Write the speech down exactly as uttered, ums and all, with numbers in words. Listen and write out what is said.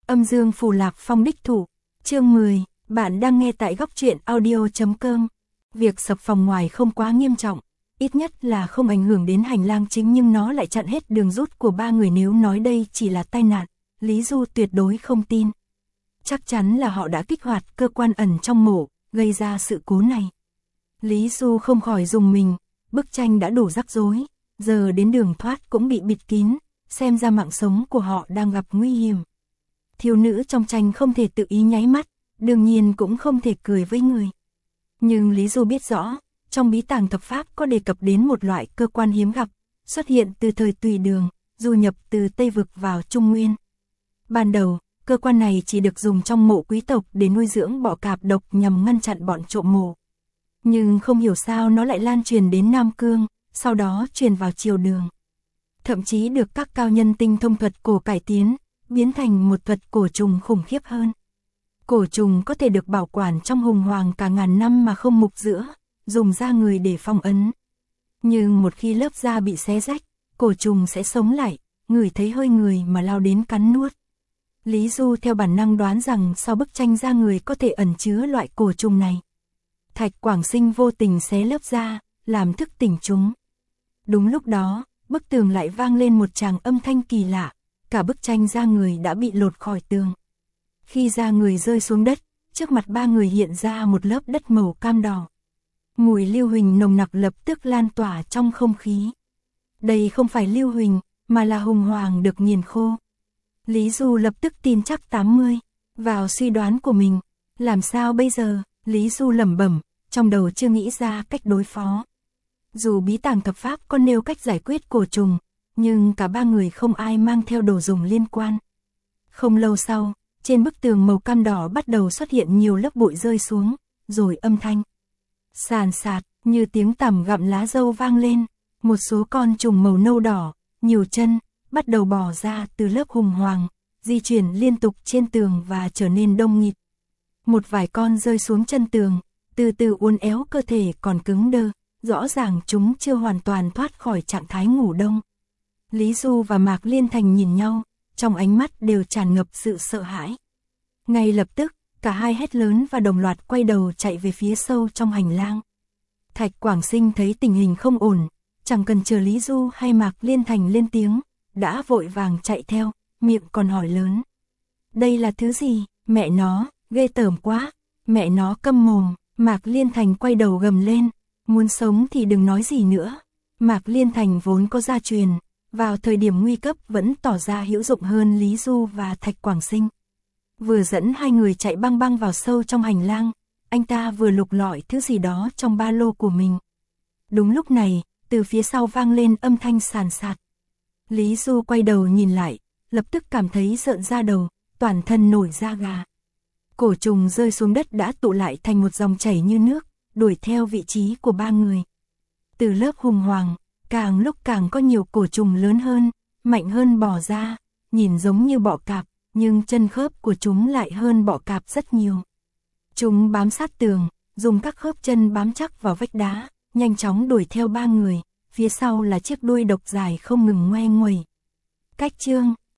Âm dương phù lạc phong đích thủ. Chương mười, bạn đang nghe tại góc truyện audio chấm com. Việc sập phòng ngoài không quá nghiêm trọng, ít nhất là không ảnh hưởng đến hành lang chính, nhưng nó lại chặn hết đường rút của ba người. Nếu nói đây chỉ là tai nạn, Lý Du tuyệt đối không tin. Chắc chắn là họ đã kích hoạt cơ quan ẩn trong mộ, gây ra sự cố này. Lý Du không khỏi rùng mình, bức tranh đã đủ rắc rối, giờ đến đường thoát cũng bị bịt kín, xem ra mạng sống của họ đang gặp nguy hiểm. Thiếu nữ trong tranh không thể tự ý nháy mắt, đương nhiên cũng không thể cười với người. Nhưng Lý Du biết rõ, trong bí tàng thập pháp có đề cập đến một loại cơ quan hiếm gặp, xuất hiện từ thời Tùy Đường, du nhập từ Tây Vực vào Trung Nguyên. Ban đầu, cơ quan này chỉ được dùng trong mộ quý tộc để nuôi dưỡng bọ cạp độc nhằm ngăn chặn bọn trộm mộ. Nhưng không hiểu sao nó lại lan truyền đến Nam Cương, sau đó truyền vào Triều Đường. Thậm chí được các cao nhân tinh thông thuật cổ cải tiến, biến thành một thuật cổ trùng khủng khiếp hơn. Cổ trùng có thể được bảo quản trong hùng hoàng cả ngàn năm mà không mục rữa, dùng da người để phong ấn. Nhưng một khi lớp da bị xé rách, cổ trùng sẽ sống lại, ngửi thấy hơi người mà lao đến cắn nuốt. Lý Du theo bản năng đoán rằng sau bức tranh da người có thể ẩn chứa loại cổ trùng này. Thạch Quảng Sinh vô tình xé lớp da, làm thức tỉnh chúng. Đúng lúc đó, bức tường lại vang lên một tràng âm thanh kỳ lạ, cả bức tranh da người đã bị lột khỏi tường. Khi da người rơi xuống đất, trước mặt ba người hiện ra một lớp đất màu cam đỏ. Mùi lưu huỳnh nồng nặc lập tức lan tỏa trong không khí. Đây không phải lưu huỳnh, mà là hùng hoàng được nghiền khô. Lý Du lập tức tin chắc tám mươi vào suy đoán của mình. Làm sao bây giờ? Lý Du lẩm bẩm, trong đầu chưa nghĩ ra cách đối phó. Dù bí tàng thập pháp có nêu cách giải quyết cổ trùng, nhưng cả ba người không ai mang theo đồ dùng liên quan. Không lâu sau, trên bức tường màu cam đỏ bắt đầu xuất hiện nhiều lớp bụi rơi xuống, rồi âm thanh sàn sạt như tiếng tằm gặm lá dâu vang lên. Một số con trùng màu nâu đỏ, nhiều chân, bắt đầu bò ra từ lớp hùng hoàng, di chuyển liên tục trên tường và trở nên đông nghịt. Một vài con rơi xuống chân tường, từ từ uốn éo cơ thể còn cứng đơ, rõ ràng chúng chưa hoàn toàn thoát khỏi trạng thái ngủ đông. Lý Du và Mạc Liên Thành nhìn nhau, trong ánh mắt đều tràn ngập sự sợ hãi. Ngay lập tức, cả hai hét lớn và đồng loạt quay đầu chạy về phía sâu trong hành lang. Thạch Quảng Sinh thấy tình hình không ổn, chẳng cần chờ Lý Du hay Mạc Liên Thành lên tiếng, đã vội vàng chạy theo, miệng còn hỏi lớn. Đây là thứ gì? Mẹ nó, ghê tởm quá, mẹ nó câm mồm. Mạc Liên Thành quay đầu gầm lên, muốn sống thì đừng nói gì nữa. Mạc Liên Thành vốn có gia truyền, vào thời điểm nguy cấp vẫn tỏ ra hữu dụng hơn Lý Du và Thạch Quảng Sinh. Vừa dẫn hai người chạy băng băng vào sâu trong hành lang, anh ta vừa lục lọi thứ gì đó trong ba lô của mình. Đúng lúc này, từ phía sau vang lên âm thanh sàn sạt. Lý Du quay đầu nhìn lại, lập tức cảm thấy rợn da đầu, toàn thân nổi da gà. Cổ trùng rơi xuống đất đã tụ lại thành một dòng chảy như nước, đuổi theo vị trí của ba người. Từ lớp hùng hoàng, càng lúc càng có nhiều cổ trùng lớn hơn, mạnh hơn bò ra, nhìn giống như bọ cạp, nhưng chân khớp của chúng lại hơn bọ cạp rất nhiều. Chúng bám sát tường, dùng các khớp chân bám chắc vào vách đá, nhanh chóng đuổi theo ba người, phía sau là chiếc đuôi độc dài không ngừng ngoe nguẩy. Cách chương